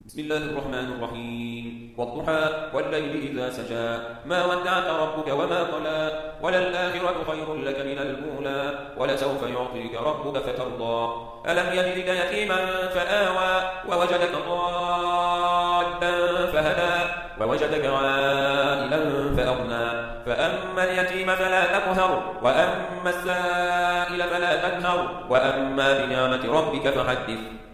بسم الله الرحمن الرحيم والضحى والليل إذا سجى ما ودعك ربك وما قلى وللآخرة خير لك من الأولى ولسوف يعطيك ربك فترضى ألم يجدك يتيما فآوى ووجدك ضالا فهدى ووجدك عائلا فأغنى فأما اليتيم فلا تقهر وأما السائل فلا تنهر وأما بنعمة ربك فحدث